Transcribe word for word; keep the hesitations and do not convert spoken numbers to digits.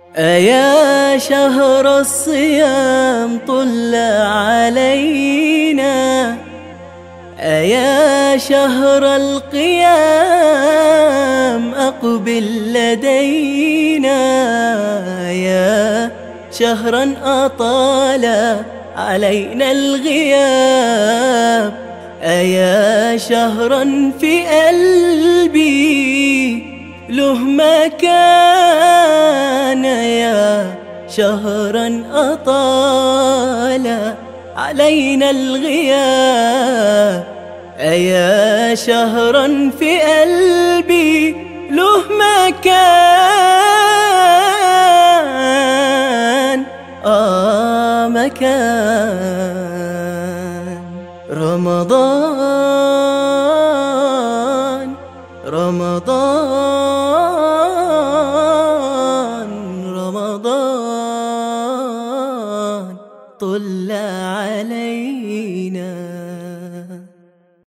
أيا شهر الصيام طل علينا، أيا شهر القيام أقبل لدينا، يا شهرا أطال علينا الغياب، أيا شهرا في قلبي له مكان، يا شهرا أطال علينا الغياب، أيا شهرا في قلبي له مكان، آه مكان. رمضان رمضان رمضان طل علينا.